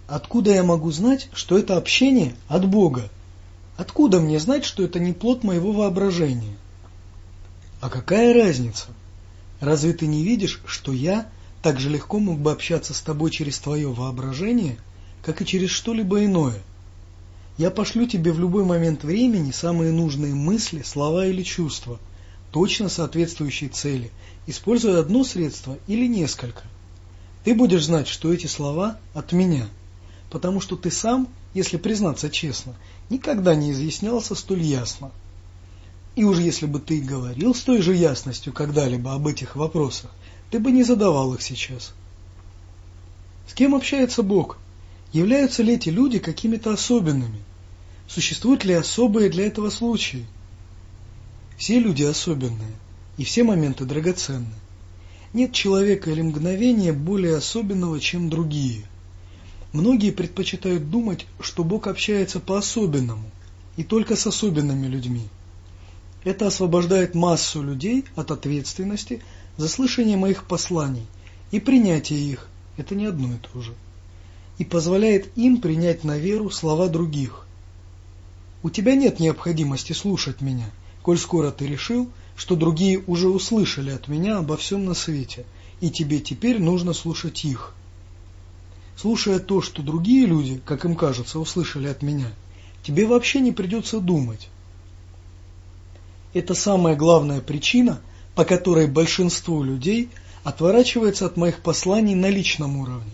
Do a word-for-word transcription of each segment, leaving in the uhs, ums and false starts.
Откуда я могу знать, что это общение от Бога? Откуда мне знать, что это не плод моего воображения? А какая разница? Разве ты не видишь, что я так же легко мог бы общаться с тобой через твое воображение, как и через что-либо иное? Я пошлю тебе в любой момент времени самые нужные мысли, слова или чувства, точно соответствующие цели, используя одно средство или несколько. Ты будешь знать, что эти слова от меня, потому что ты сам, если признаться честно, никогда не изъяснялся столь ясно. И уж если бы ты говорил с той же ясностью когда-либо об этих вопросах, ты бы не задавал их сейчас. С кем общается Бог? Являются ли эти люди какими-то особенными? Существуют ли особые для этого случаи? Все люди особенные, и все моменты драгоценны. Нет человека или мгновения более особенного, чем другие. Многие предпочитают думать, что Бог общается по-особенному, и только с особенными людьми. Это освобождает массу людей от ответственности за слышание моих посланий и принятие их, это не одно и то же, и позволяет им принять на веру слова других. У тебя нет необходимости слушать меня, коль скоро ты решил, что другие уже услышали от меня обо всем на свете, и тебе теперь нужно слушать их. Слушая то, что другие люди, как им кажется, услышали от меня, тебе вообще не придется думать. Это самая главная причина, по которой большинство людей отворачивается от моих посланий на личном уровне.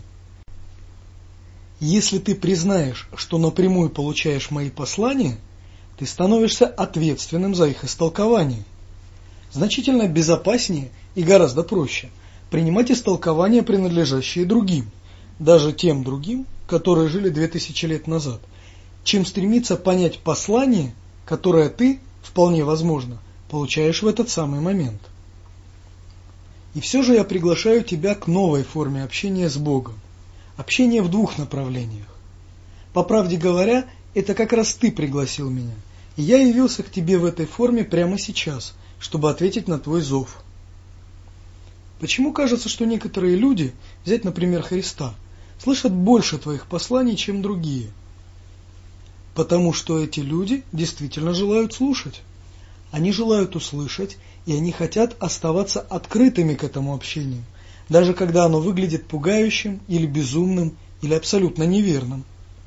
Если ты признаешь, что напрямую получаешь мои послания, ты становишься ответственным за их истолкование. Значительно безопаснее и гораздо проще принимать истолкования, принадлежащие другим, даже тем другим, которые жили две тысячи лет назад, чем стремиться понять послание, которое ты, вполне возможно, получаешь в этот самый момент. И все же я приглашаю тебя к новой форме общения с Богом. Общение в двух направлениях. По правде говоря, это как раз ты пригласил меня, и я явился к тебе в этой форме прямо сейчас, чтобы ответить на твой зов. Почему кажется, что некоторые люди, взять, например, Христа, слышат больше твоих посланий, чем другие? Потому что эти люди действительно желают слушать. Они желают услышать, и они хотят оставаться открытыми к этому общению, даже когда оно выглядит пугающим или безумным, или абсолютно неверным.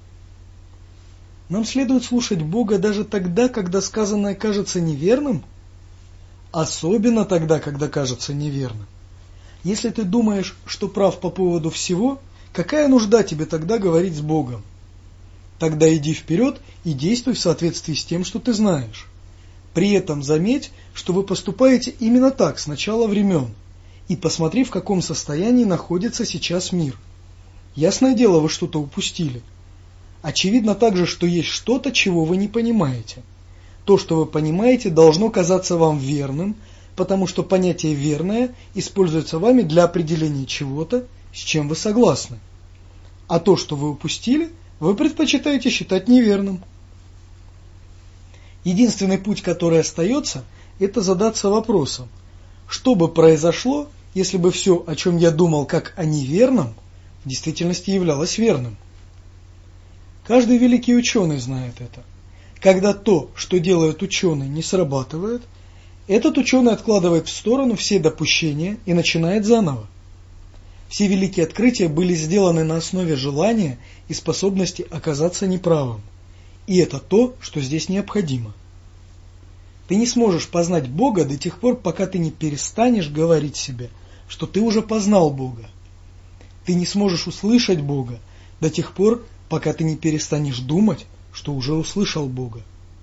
Нам следует слушать Бога даже тогда, когда сказанное кажется неверным, особенно тогда, когда кажется неверным. Если ты думаешь, что прав по поводу всего, какая нужда тебе тогда говорить с Богом? Тогда иди вперед и действуй в соответствии с тем, что ты знаешь. При этом заметь, что вы поступаете именно так с начала времен, и посмотри, в каком состоянии находится сейчас мир. Ясное дело, вы что-то упустили. Очевидно также, что есть что-то, чего вы не понимаете. То, что вы понимаете, должно казаться вам верным, потому что понятие «верное» используется вами для определения чего-то, с чем вы согласны. А то, что вы упустили, вы предпочитаете считать неверным. Единственный путь, который остается, это задаться вопросом, что бы произошло, если бы все, о чем я думал как о неверном, в действительности являлось верным. Каждый великий ученый знает это. Когда то, что делает ученый, не срабатывает, этот ученый откладывает в сторону все допущения и начинает заново. Все великие открытия были сделаны на основе желания и способности оказаться неправым. И это то, что здесь необходимо. Ты не сможешь познать Бога до тех пор, пока ты не перестанешь говорить себе, что ты уже познал Бога. Ты не сможешь услышать Бога до тех пор, пока ты не перестанешь думать, что уже услышал Бога.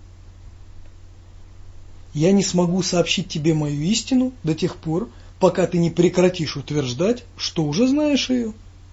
Я не смогу сообщить тебе мою истину до тех пор, пока ты не прекратишь утверждать, что уже знаешь ее.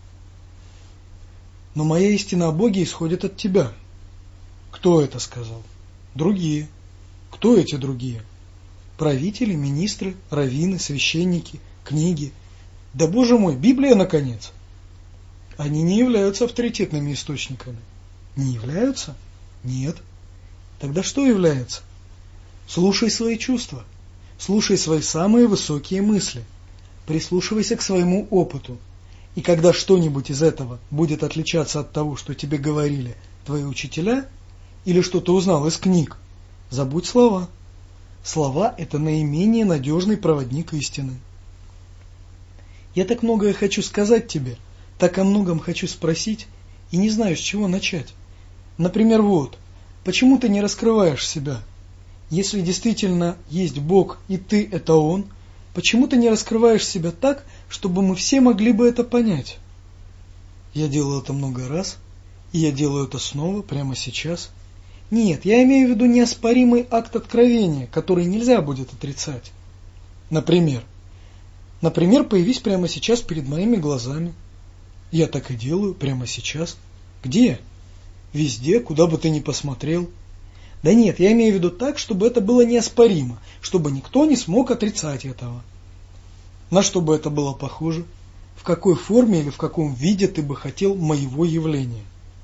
Но моя истина о Боге исходит от тебя. Кто это сказал? Другие. Кто эти другие? Правители, министры, раввины, священники, книги. Да, Боже мой, Библия, наконец. Они не являются авторитетными источниками. Не являются? Нет. Тогда что является? Слушай свои чувства. Слушай свои самые высокие мысли. Прислушивайся к своему опыту. И когда что-нибудь из этого будет отличаться от того, что тебе говорили твои учителя, или что ты узнал из книг, забудь слова. Слова – это наименее надежный проводник истины. Я так многое хочу сказать тебе, так о многом хочу спросить, и не знаю, с чего начать. Например, вот, почему ты не раскрываешь себя? Если действительно есть Бог, и ты – это Он, почему ты не раскрываешь себя так, чтобы мы все могли бы это понять? Я делаю это много раз, и я делаю это снова, прямо сейчас. Нет, я имею в виду неоспоримый акт откровения, который нельзя будет отрицать. Например, например, появись прямо сейчас перед моими глазами. Я так и делаю прямо сейчас. Где? Везде, куда бы ты ни посмотрел. Да нет, я имею в виду так, чтобы это было неоспоримо, чтобы никто не смог отрицать этого. На что бы это было похоже? В какой форме или в каком виде ты бы хотел моего явления?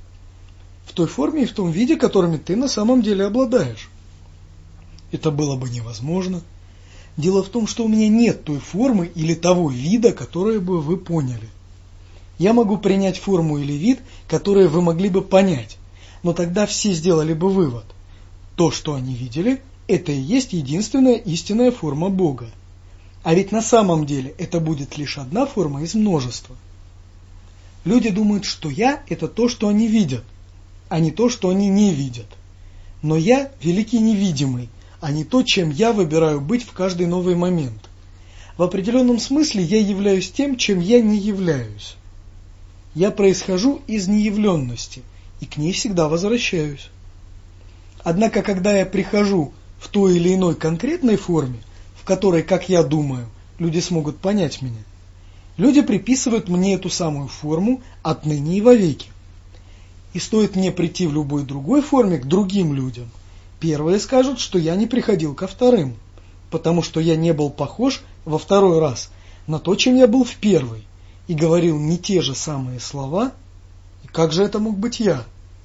В той форме и в том виде, которыми ты на самом деле обладаешь. Это было бы невозможно. Дело в том, что у меня нет той формы или того вида, которые бы вы поняли. Я могу принять форму или вид, которые вы могли бы понять, но тогда все сделали бы вывод. То, что они видели, это и есть единственная истинная форма Бога. А ведь на самом деле это будет лишь одна форма из множества. Люди думают, что я – это то, что они видят, а не то, что они не видят. Но я – великий невидимый, а не то, чем я выбираю быть в каждый новый момент. В определенном смысле я являюсь тем, чем я не являюсь. Я происхожу из неявленности, и к ней всегда возвращаюсь. Однако, когда я прихожу в той или иной конкретной форме, в которой, как я думаю, люди смогут понять меня, люди приписывают мне эту самую форму отныне и вовеки. И стоит мне прийти в любой другой форме к другим людям, первые скажут, что я не приходил ко вторым, потому что я не был похож во второй раз на то, чем я был в первый, и говорил не те же самые слова, и как же это мог быть я?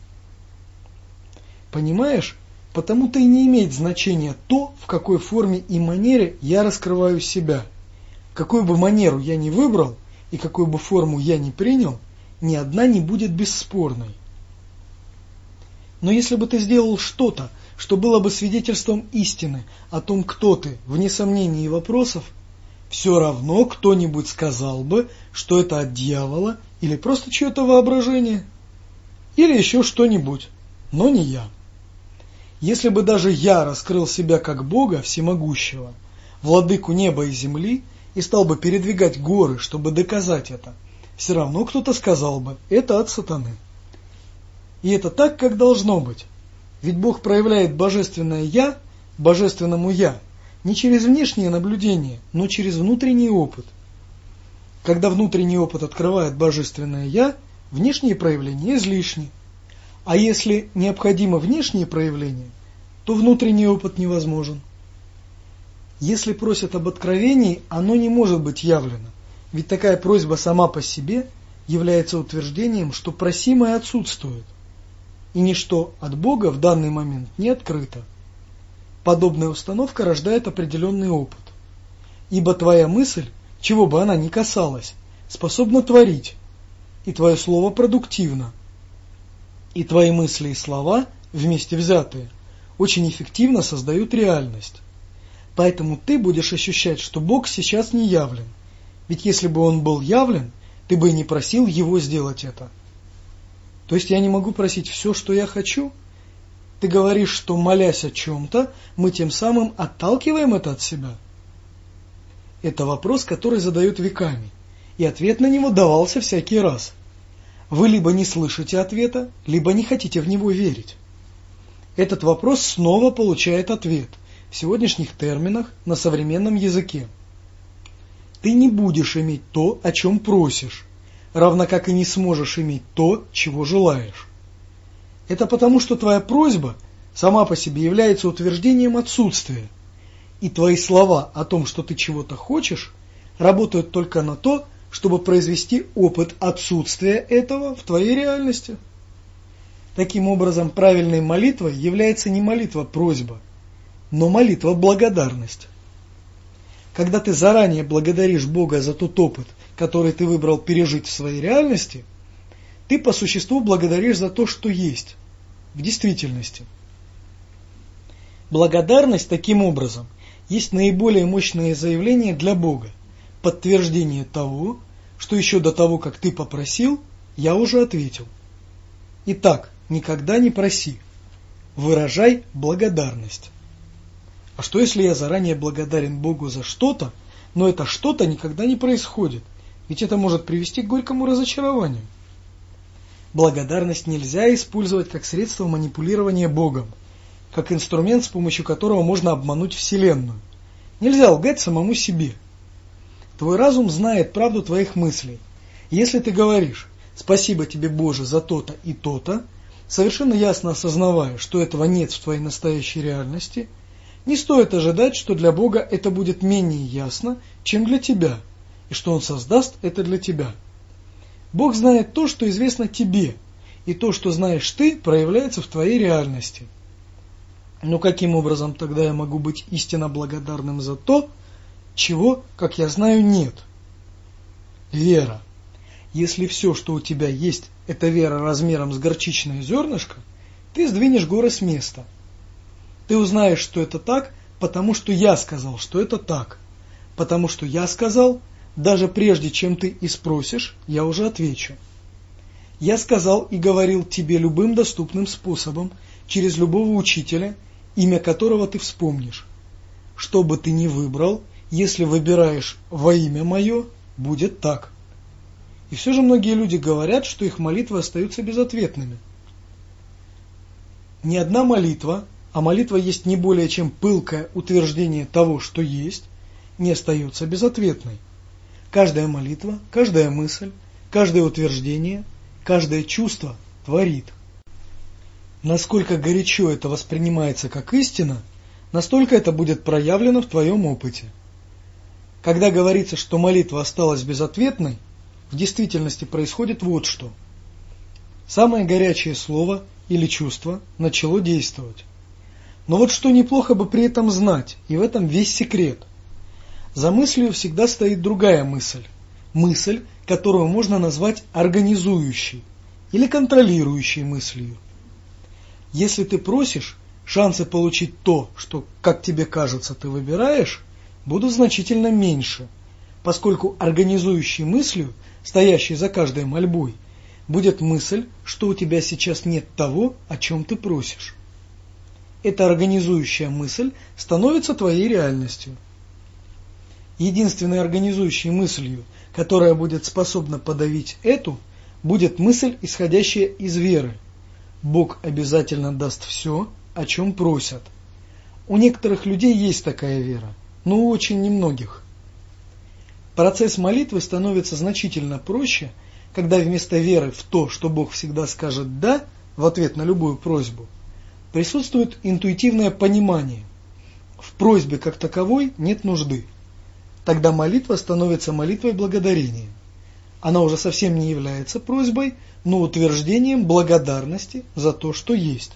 Понимаешь? Потому-то и не имеет значения то, в какой форме и манере я раскрываю себя. Какую бы манеру я ни выбрал, и какую бы форму я ни принял, ни одна не будет бесспорной. Но если бы ты сделал что-то, что было бы свидетельством истины о том, кто ты, вне сомнений и вопросов, все равно кто-нибудь сказал бы, что это от дьявола или просто чье-то воображение, или еще что-нибудь, но не я. Если бы даже я раскрыл себя как Бога Всемогущего, владыку неба и земли, и стал бы передвигать горы, чтобы доказать это, все равно кто-то сказал бы, это от сатаны. И это так, как должно быть. Ведь Бог проявляет божественное «Я» божественному «Я» не через внешнее наблюдение, но через внутренний опыт. Когда внутренний опыт открывает божественное «Я», внешние проявления излишни. А если необходимо внешние проявления, то внутренний опыт невозможен. Если просят об откровении, оно не может быть явлено, ведь такая просьба сама по себе является утверждением, что просимое отсутствует, и ничто от Бога в данный момент не открыто. Подобная установка рождает определенный опыт, ибо твоя мысль, чего бы она ни касалась, способна творить, и твое слово продуктивно. И твои мысли и слова, вместе взятые, очень эффективно создают реальность. Поэтому ты будешь ощущать, что Бог сейчас не явлен. Ведь если бы Он был явлен, ты бы и не просил Его сделать это. То есть я не могу просить все, что я хочу? Ты говоришь, что, молясь о чем-то, мы тем самым отталкиваем это от себя? Это вопрос, который задают веками, и ответ на него давался всякий раз. Вы либо не слышите ответа, либо не хотите в него верить. Этот вопрос снова получает ответ в сегодняшних терминах на современном языке. Ты не будешь иметь то, о чем просишь, равно как и не сможешь иметь то, чего желаешь. Это потому, что твоя просьба сама по себе является утверждением отсутствия, и твои слова о том, что ты чего-то хочешь, работают только на то, чтобы произвести опыт отсутствия этого в твоей реальности. Таким образом, правильной молитвой является не молитва-просьба, но молитва-благодарность. Когда ты заранее благодаришь Бога за тот опыт, который ты выбрал пережить в своей реальности, ты по существу благодаришь за то, что есть в действительности. Благодарность таким образом есть наиболее мощное заявление для Бога, подтверждение того, что еще до того, как ты попросил, я уже ответил. Итак, никогда не проси, выражай благодарность. А что если я заранее благодарен Богу за что-то, но это что-то никогда не происходит? Ведь это может привести к горькому разочарованию. Благодарность нельзя использовать как средство манипулирования Богом, как инструмент, с помощью которого можно обмануть Вселенную. Нельзя лгать самому себе. Твой разум знает правду твоих мыслей. Если ты говоришь «Спасибо тебе, Боже, за то-то и то-то», совершенно ясно осознавая, что этого нет в твоей настоящей реальности, не стоит ожидать, что для Бога это будет менее ясно, чем для тебя, и что Он создаст это для тебя. Бог знает то, что известно тебе, и то, что знаешь ты, проявляется в твоей реальности. Но каким образом тогда я могу быть истинно благодарным за то, чего, как я знаю, нет? Вера. Если все, что у тебя есть, это вера размером с горчичное зернышко, ты сдвинешь горы с места. Ты узнаешь, что это так, потому что я сказал, что это так. Потому что я сказал, даже прежде чем ты и спросишь, я уже отвечу. Я сказал и говорил тебе любым доступным способом, через любого учителя, имя которого ты вспомнишь. Что бы ты ни выбрал, если выбираешь во имя мое, будет так. И все же многие люди говорят, что их молитвы остаются безответными. Ни одна молитва, а молитва есть не более чем пылкое утверждение того, что есть, не остается безответной. Каждая молитва, каждая мысль, каждое утверждение, каждое чувство творит. Насколько горячо это воспринимается как истина, настолько это будет проявлено в твоем опыте. Когда говорится, что молитва осталась безответной, в действительности происходит вот что. Самое горячее слово или чувство начало действовать. Но вот что неплохо бы при этом знать, и в этом весь секрет. За мыслью всегда стоит другая мысль. Мысль, которую можно назвать организующей или контролирующей мыслью. Если ты просишь, шансы получить то, что, как тебе кажется, ты выбираешь, будут значительно меньше, поскольку организующей мыслью, стоящей за каждой мольбой, будет мысль, что у тебя сейчас нет того, о чем ты просишь. Эта организующая мысль становится твоей реальностью. Единственной организующей мыслью, которая будет способна подавить эту, будет мысль, исходящая из веры. Бог обязательно даст все, о чем просят. У некоторых людей есть такая вера, но у очень немногих. Процесс молитвы становится значительно проще, когда вместо веры в то, что Бог всегда скажет «да» в ответ на любую просьбу, присутствует интуитивное понимание. В просьбе как таковой нет нужды. Тогда молитва становится молитвой благодарения. Она уже совсем не является просьбой, но утверждением благодарности за то, что есть.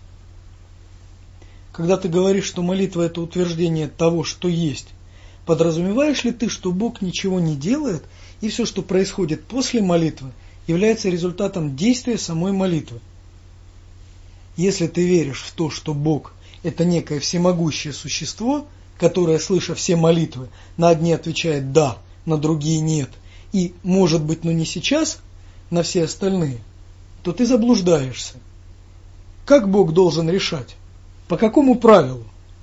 Когда ты говоришь, что молитва – это утверждение того, что есть, подразумеваешь ли ты, что Бог ничего не делает, и все, что происходит после молитвы, является результатом действия самой молитвы? Если ты веришь в то, что Бог – это некое всемогущее существо, которое, слыша все молитвы, на одни отвечает «да», на другие «нет», и «может быть, но не сейчас», на все остальные, то ты заблуждаешься. Как Бог должен решать? По какому правилу?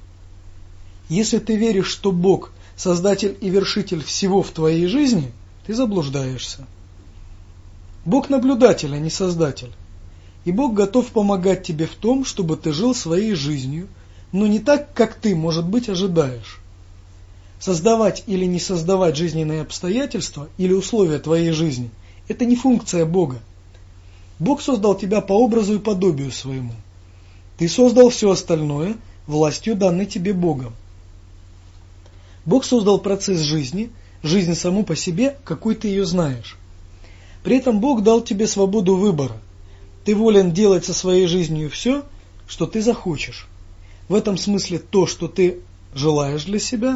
Если ты веришь, что Бог – создатель и вершитель всего в твоей жизни, ты заблуждаешься. Бог – наблюдатель, а не создатель. И Бог готов помогать тебе в том, чтобы ты жил своей жизнью, но не так, как ты, может быть, ожидаешь. Создавать или не создавать жизненные обстоятельства или условия твоей жизни – это не функция Бога. Бог создал тебя по образу и подобию своему. Ты создал все остальное властью, данной тебе Богом. Бог создал процесс жизни, жизнь саму по себе, какой ты ее знаешь. При этом Бог дал тебе свободу выбора. Ты волен делать со своей жизнью все, что ты захочешь. В этом смысле то, что ты желаешь для себя,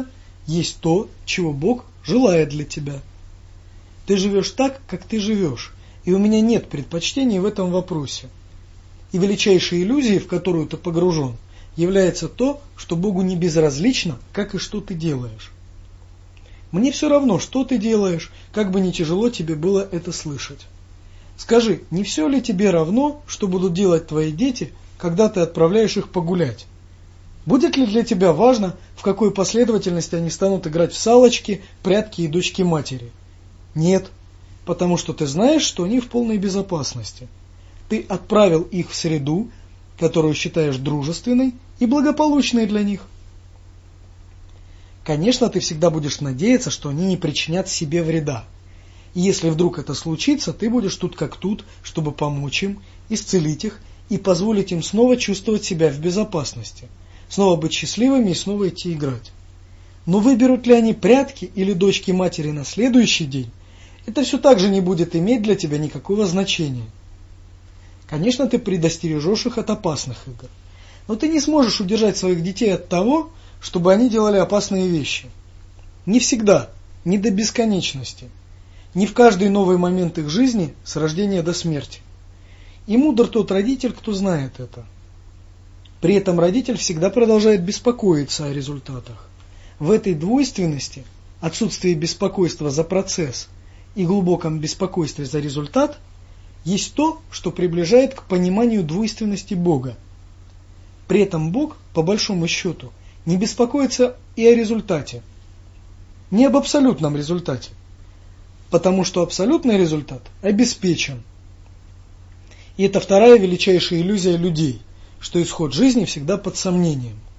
есть то, чего Бог желает для тебя. Ты живешь так, как ты живешь, и у меня нет предпочтений в этом вопросе. И величайшей иллюзией, в которую ты погружен, является то, что Богу не безразлично, как и что ты делаешь. Мне все равно, что ты делаешь, как бы ни тяжело тебе было это слышать. Скажи, не все ли тебе равно, что будут делать твои дети, когда ты отправляешь их погулять? Будет ли для тебя важно, в какой последовательности они станут играть в салочки, прятки и дочки матери? Нет, потому что ты знаешь, что они в полной безопасности. Ты отправил их в среду, которую считаешь дружественной и благополучной для них. Конечно, ты всегда будешь надеяться, что они не причинят себе вреда. И если вдруг это случится, ты будешь тут как тут, чтобы помочь им, исцелить их и позволить им снова чувствовать себя в безопасности, снова быть счастливыми и снова идти играть. Но выберут ли они прятки или дочки матери на следующий день, это все так же не будет иметь для тебя никакого значения. Конечно, ты предостережешь их от опасных игр, но ты не сможешь удержать своих детей от того, чтобы они делали опасные вещи. Не всегда, не до бесконечности, не в каждый новый момент их жизни с рождения до смерти. И мудр тот родитель, кто знает это. При этом родитель всегда продолжает беспокоиться о результатах. В этой двойственности, отсутствии беспокойства за процесс и глубоком беспокойстве за результат, есть то, что приближает к пониманию двойственности Бога. При этом Бог, по большому счету, не беспокоится и о результате, не об абсолютном результате, потому что абсолютный результат обеспечен. И это вторая величайшая иллюзия людей, что исход жизни всегда под сомнением.